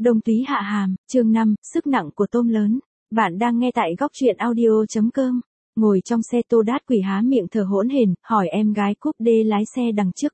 Đông Túy Hạ Hàm, chương 5, sức nặng của tôm lớn. Bạn đang nghe tại góc truyện audio.com. Ngồi trong xe Tô Đát Quỷ há miệng thở hổn hển, hỏi em gái cúp đê lái xe đằng trước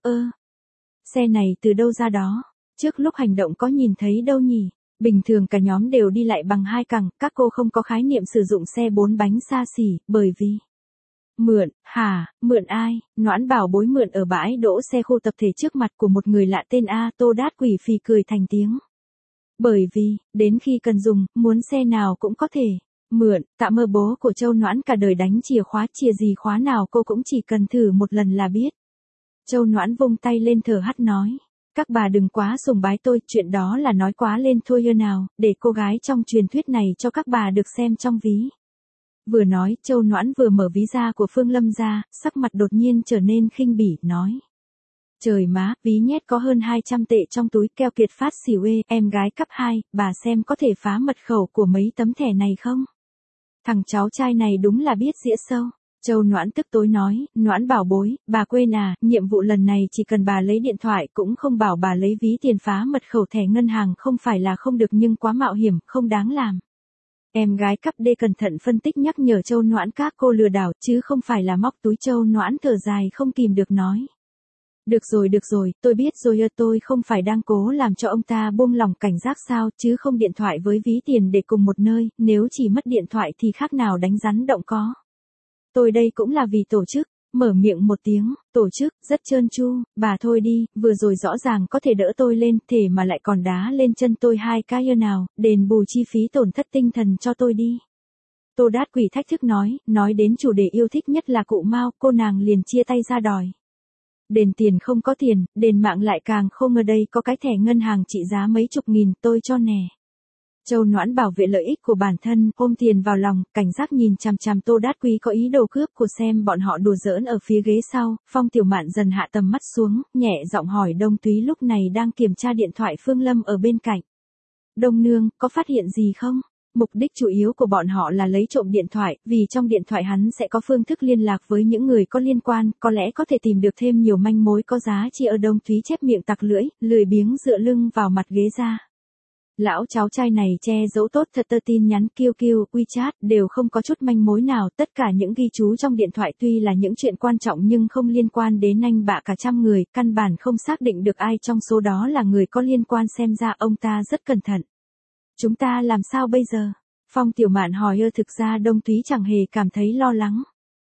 xe này từ đâu ra đó? Trước lúc hành động có nhìn thấy đâu nhỉ? Bình thường cả nhóm đều đi lại bằng hai cẳng, các cô không có khái niệm sử dụng xe bốn bánh xa xỉ, bởi vì... Mượn, hả, mượn ai? Noãn Bảo Bối mượn ở bãi đỗ xe khu tập thể trước mặt của một người lạ tên A. Tô Đát Quỷ phì cười thành tiếng. Bởi vì, đến khi cần dùng, muốn xe nào cũng có thể mượn, tạ mơ bố của Châu Noãn cả đời đánh chìa gì khóa nào cô cũng chỉ cần thử một lần là biết. Châu Noãn vung tay lên thở hắt nói. Các bà đừng quá sùng bái tôi, chuyện đó là nói quá lên thôi hơ nào, để cô gái trong truyền thuyết này cho các bà được xem trong ví. Vừa nói, Châu Noãn vừa mở ví da của Phương Lâm ra, sắc mặt đột nhiên trở nên khinh bỉ, nói. Trời má, ví nhét có hơn 200 tệ trong túi, keo kiệt phát xỉu ê, em gái cấp 2, bà xem có thể phá mật khẩu của mấy tấm thẻ này không? Thằng cháu trai này đúng là biết dĩa sâu. Châu Noãn tức tối nói, Noãn Bảo Bối, bà quên à, nhiệm vụ lần này chỉ cần bà lấy điện thoại cũng không bảo bà lấy ví tiền phá mật khẩu thẻ ngân hàng không phải là không được nhưng quá mạo hiểm, không đáng làm. Em gái cấp D cẩn thận phân tích nhắc nhở Châu Noãn các cô lừa đảo chứ không phải là móc túi. Châu Noãn thở dài không kìm được nói. Được rồi, tôi biết rồi, tôi không phải đang cố làm cho ông ta buông lỏng cảnh giác sao, chứ không điện thoại với ví tiền để cùng một nơi, nếu chỉ mất điện thoại thì khác nào đánh rắn động có. Tôi đây cũng là vì tổ chức, mở miệng một tiếng, tổ chức, rất trơn tru, bà thôi đi, vừa rồi rõ ràng có thể đỡ tôi lên, thể mà lại còn đá lên chân tôi hai cái nào, đền bù chi phí tổn thất tinh thần cho tôi đi. Tô Đát Quỷ thách thức nói đến chủ đề yêu thích nhất là cụ Mao, cô nàng liền chia tay ra đòi. Đền tiền không có tiền, đền mạng lại càng không, ở đây có cái thẻ ngân hàng trị giá mấy chục nghìn, tôi cho nè. Châu Noãn bảo vệ lợi ích của bản thân, ôm tiền vào lòng, cảnh giác nhìn chằm chằm Tô Đát Quý có ý đồ cướp của xem bọn họ đùa giỡn ở phía ghế sau. Phong Tiểu Mạn dần hạ tầm mắt xuống, nhẹ giọng hỏi Đông Túy lúc này đang kiểm tra điện thoại Phương Lâm ở bên cạnh. Đông nương, có phát hiện gì không? Mục đích chủ yếu của bọn họ là lấy trộm điện thoại, vì trong điện thoại hắn sẽ có phương thức liên lạc với những người có liên quan, có lẽ có thể tìm được thêm nhiều manh mối có giá trị. Ở Đông Túy chép miệng tặc lưỡi, lười biếng dựa lưng vào mặt ghế ra. Lão cháu trai này che giấu tốt thật, tin nhắn QQ, WeChat đều không có chút manh mối nào, tất cả những ghi chú trong điện thoại tuy là những chuyện quan trọng nhưng không liên quan đến anh bạ cả trăm người, căn bản không xác định được ai trong số đó là người có liên quan, xem ra ông ta rất cẩn thận. Chúng ta làm sao bây giờ? Phong Tiểu Mạn hỏi. Thực ra Đông Túy chẳng hề cảm thấy lo lắng.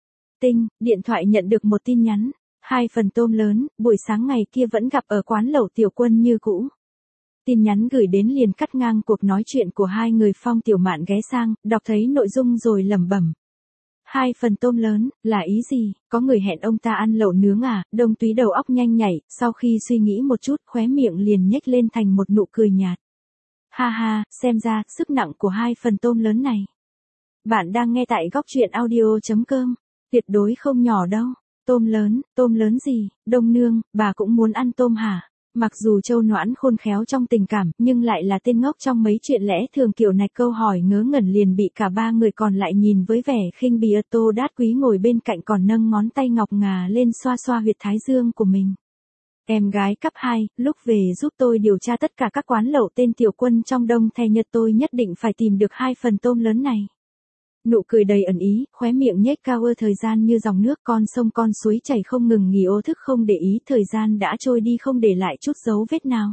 Điện thoại nhận được một tin nhắn, 2 phần tôm lớn, buổi sáng ngày kia vẫn gặp ở quán lẩu Tiểu Quân như cũ. Tin nhắn gửi đến liền cắt ngang cuộc nói chuyện của hai người. Phong Tiểu Mạn ghé sang, đọc thấy nội dung rồi lẩm bẩm. 2 phần tôm lớn, là ý gì? Có người hẹn ông ta ăn lẩu nướng à? Đông Túy đầu óc nhanh nhảy, sau khi suy nghĩ một chút, khóe miệng liền nhếch lên thành một nụ cười nhạt. Ha ha, xem ra, sức nặng của 2 phần tôm lớn này. Bạn đang nghe tại góc truyện audio.com. Tuyệt đối không nhỏ đâu. Tôm lớn gì? Đông nương, bà cũng muốn ăn tôm hả? Mặc dù Châu Noãn khôn khéo trong tình cảm, nhưng lại là tên ngốc trong mấy chuyện lẽ thường kiểu này, câu hỏi ngớ ngẩn liền bị cả ba người còn lại nhìn với vẻ khinh bỉ. Tô Đát Quý ngồi bên cạnh còn nâng ngón tay ngọc ngà lên xoa xoa huyệt thái dương của mình. Em gái cấp 2, lúc về giúp tôi điều tra tất cả các quán lẩu tên Tiểu Quân trong Đông Thay Nhật, tôi nhất định phải tìm được 2 phần tôm lớn này. Nụ cười đầy ẩn ý, khóe miệng nhếch cao. Thời gian như dòng nước, con sông con suối chảy không ngừng nghỉ. Thức không để ý, thời gian đã trôi đi không để lại chút dấu vết nào.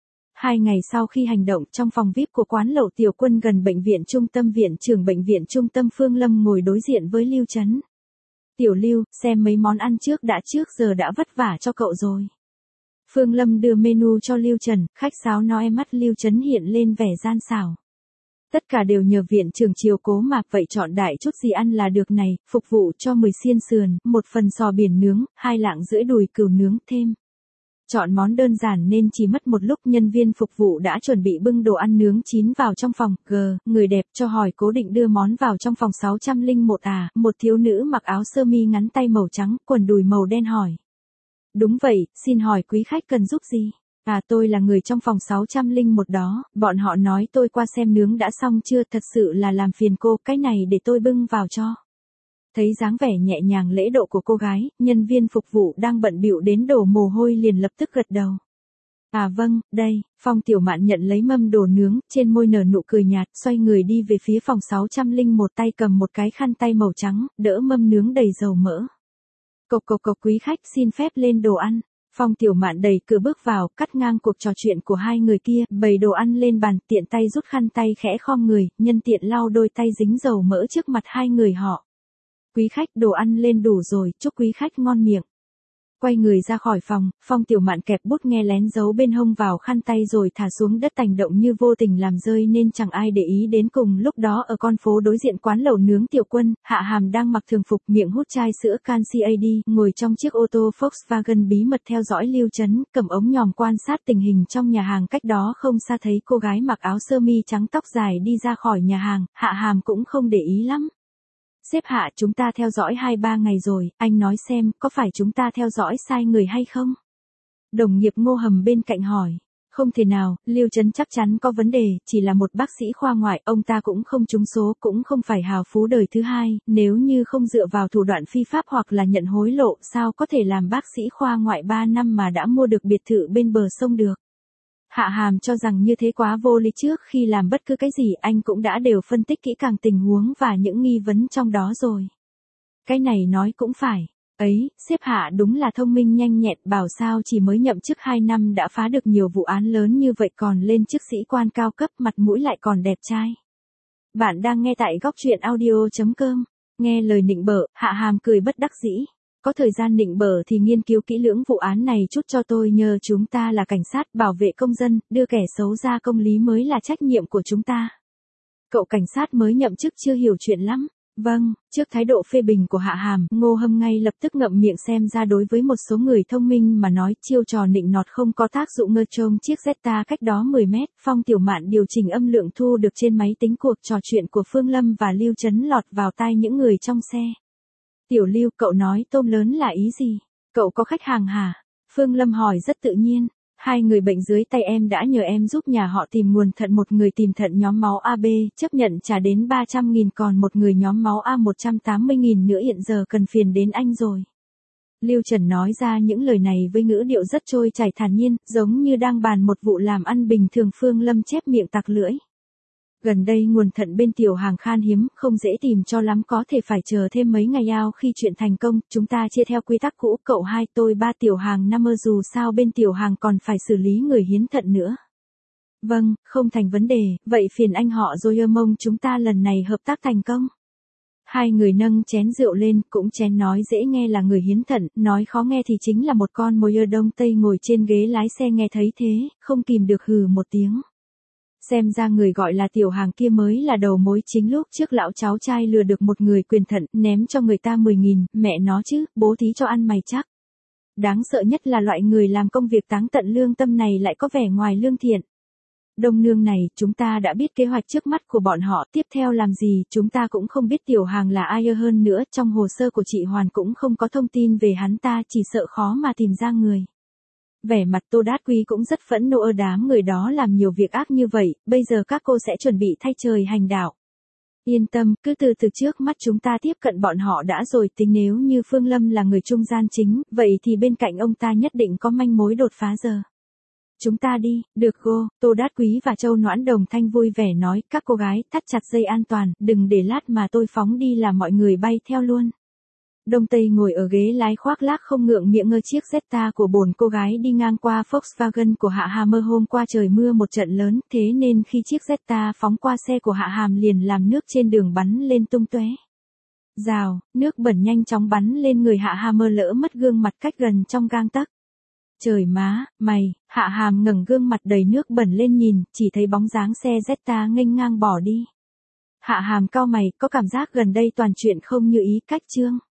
2 ngày sau khi hành động, trong phòng VIP của quán lẩu Tiểu Quân gần bệnh viện trung tâm, viện trưởng bệnh viện trung tâm Phương Lâm ngồi đối diện với Lưu Chấn. Tiểu Lưu, xem mấy món ăn trước giờ đã vất vả cho cậu rồi. Phương Lâm đưa menu cho Lưu Trần, khách sáo nói. Mắt Lưu Chấn hiện lên vẻ gian xảo. Tất cả đều nhờ viện trưởng chiều cố mà, vậy chọn đại chút gì ăn là được này, phục vụ cho 10 xiên sườn, 1 phần sò biển nướng, 2 lạng rưỡi đùi cừu nướng thêm. Chọn món đơn giản nên chỉ mất một lúc, nhân viên phục vụ đã chuẩn bị bưng đồ ăn nướng chín vào trong phòng. Người đẹp cho hỏi cố định đưa món vào trong phòng 601 à? Một thiếu nữ mặc áo sơ mi ngắn tay màu trắng, quần đùi màu đen hỏi. Đúng vậy, xin hỏi quý khách cần giúp gì? À, tôi là người trong phòng 601 đó, bọn họ nói tôi qua xem nướng đã xong chưa, thật sự là làm phiền cô, cái này để tôi bưng vào cho. Thấy dáng vẻ nhẹ nhàng lễ độ của cô gái, nhân viên phục vụ đang bận bịu đến đổ mồ hôi liền lập tức gật đầu. À vâng, đây, Phong Tiểu Mạn nhận lấy mâm đồ nướng, trên môi nở nụ cười nhạt, xoay người đi về phía phòng 601, tay cầm một cái khăn tay màu trắng, đỡ mâm nướng đầy dầu mỡ. Cộc cộc cộc, quý khách xin phép lên đồ ăn. Phong Tiểu Mạn đẩy cửa bước vào, cắt ngang cuộc trò chuyện của hai người kia, bày đồ ăn lên bàn, tiện tay rút khăn tay khẽ khom người, nhân tiện lau đôi tay dính dầu mỡ trước mặt hai người họ. Quý khách, đồ ăn lên đủ rồi, chúc quý khách ngon miệng. Quay người ra khỏi phòng, Phong Tiểu Mạn kẹp bút nghe lén giấu bên hông vào khăn tay rồi thả xuống đất, hành động như vô tình làm rơi nên chẳng ai để ý đến. Cùng lúc đó ở con phố đối diện quán lẩu nướng Tiểu Quân, Hạ Hàm đang mặc thường phục, miệng hút chai sữa Canxi AD, ngồi trong chiếc ô tô Volkswagen bí mật theo dõi Lưu Chấn, cầm ống nhòm quan sát tình hình trong nhà hàng. Cách đó không xa thấy cô gái mặc áo sơ mi trắng tóc dài đi ra khỏi nhà hàng, Hạ Hàm cũng không để ý lắm. Sếp Hạ, chúng ta theo dõi 2-3 ngày rồi, anh nói xem, có phải chúng ta theo dõi sai người hay không? Đồng nghiệp Ngô Hầm bên cạnh hỏi. Không thể nào, Lưu Chấn chắc chắn có vấn đề, chỉ là một bác sĩ khoa ngoại, ông ta cũng không trúng số, cũng không phải hào phú đời thứ hai, nếu như không dựa vào thủ đoạn phi pháp hoặc là nhận hối lộ, sao có thể làm bác sĩ khoa ngoại 3 năm mà đã mua được biệt thự bên bờ sông được? Hạ Hàm cho rằng như thế quá vô lý, trước khi làm bất cứ cái gì anh cũng đã đều phân tích kỹ càng tình huống và những nghi vấn trong đó rồi. Cái này nói cũng phải. Ấy, sếp Hạ đúng là thông minh nhanh nhẹn, bảo sao chỉ mới nhậm chức 2 năm đã phá được nhiều vụ án lớn như vậy, còn lên chức sĩ quan cao cấp, mặt mũi lại còn đẹp trai. Bạn đang nghe tại góc truyện audio.com. Nghe lời nịnh bợ, Hạ Hàm cười bất đắc dĩ. Có thời gian nịnh bợ thì nghiên cứu kỹ lưỡng vụ án này chút cho tôi, nhờ chúng ta là cảnh sát bảo vệ công dân, đưa kẻ xấu ra công lý mới là trách nhiệm của chúng ta. Cậu cảnh sát mới nhậm chức chưa hiểu chuyện lắm. Vâng, trước thái độ phê bình của Hạ Hàm, Ngô Hâm ngay lập tức ngậm miệng. Xem ra đối với một số người thông minh mà nói, chiêu trò nịnh nọt không có tác dụng. Ngơ trông chiếc Zeta cách đó 10 mét, Phong Tiểu Mạn điều chỉnh âm lượng thu được trên máy tính. Cuộc trò chuyện của Phương Lâm và Lưu Chấn lọt vào tai những người trong xe. Tiểu Lưu, cậu nói tôm lớn là ý gì? Cậu có khách hàng hả? Phương Lâm hỏi rất tự nhiên. Hai người bệnh dưới tay em đã nhờ em giúp nhà họ tìm nguồn thận, một người tìm thận nhóm máu AB, chấp nhận trả đến 300.000, còn một người nhóm máu A 180.000 nữa, hiện giờ cần phiền đến anh rồi. Lưu Trần nói ra những lời này với ngữ điệu rất trôi chảy thản nhiên, giống như đang bàn một vụ làm ăn bình thường. Phương Lâm chép miệng tặc lưỡi. Gần đây nguồn thận bên tiểu hàng khan hiếm, không dễ tìm cho lắm, có thể phải chờ thêm mấy ngày. Khi chuyện thành công, chúng ta chia theo quy tắc cũ, cậu 2 tôi 3, tiểu hàng 5, dù sao bên tiểu hàng còn phải xử lý người hiến thận nữa. Vâng, không thành vấn đề, vậy phiền anh họ rồi, mong chúng ta lần này hợp tác thành công. Hai người nâng chén rượu lên, cũng chén nói dễ nghe là người hiến thận, nói khó nghe thì chính là một con mồi. Đông Tây ngồi trên ghế lái xe nghe thấy thế, không kìm được hừ một tiếng. Xem ra người gọi là tiểu hàng kia mới là đầu mối chính. Lúc trước lão cháu trai lừa được một người quyền thận, ném cho người ta 10.000, mẹ nó chứ, bố thí cho ăn mày chắc. Đáng sợ nhất là loại người làm công việc táng tận lương tâm này lại có vẻ ngoài lương thiện. Đông nương này, chúng ta đã biết kế hoạch trước mắt của bọn họ, tiếp theo làm gì chúng ta cũng không biết. Tiểu hàng là ai, hơn nữa trong hồ sơ của chị Hoàn cũng không có thông tin về hắn ta, chỉ sợ khó mà tìm ra người. Vẻ mặt Tô Đát Quý cũng rất phẫn nộ, đám người đó làm nhiều việc ác như vậy, bây giờ các cô sẽ chuẩn bị thay trời hành đạo. Yên tâm, cứ từ từ, trước mắt chúng ta tiếp cận bọn họ đã rồi tính. Nếu như Phương Lâm là người trung gian chính, vậy thì bên cạnh ông ta nhất định có manh mối đột phá giờ. Chúng ta đi, được cô. Tô Đát Quý và Châu Noãn đồng thanh vui vẻ nói, các cô gái, thắt chặt dây an toàn, đừng để lát mà tôi phóng đi là mọi người bay theo luôn. Đông Tây ngồi ở ghế lái khoác lác không ngượng miệng ngơ chiếc Zeta của bổn cô gái đi ngang qua Volkswagen của Hạ Hàm. Hôm qua trời mưa một trận lớn, thế nên khi chiếc Zeta phóng qua xe của Hạ Hàm liền làm nước trên đường bắn lên tung tóe. Rào, nước bẩn nhanh chóng bắn lên người Hạ Hàm, lỡ mất gương mặt cách gần trong gang tấc. Trời má, mày, Hạ Hàm ngẩng gương mặt đầy nước bẩn lên nhìn, chỉ thấy bóng dáng xe Zeta nghênh ngang bỏ đi. Hạ Hàm cau mày, có cảm giác gần đây toàn chuyện không như ý. Cách chương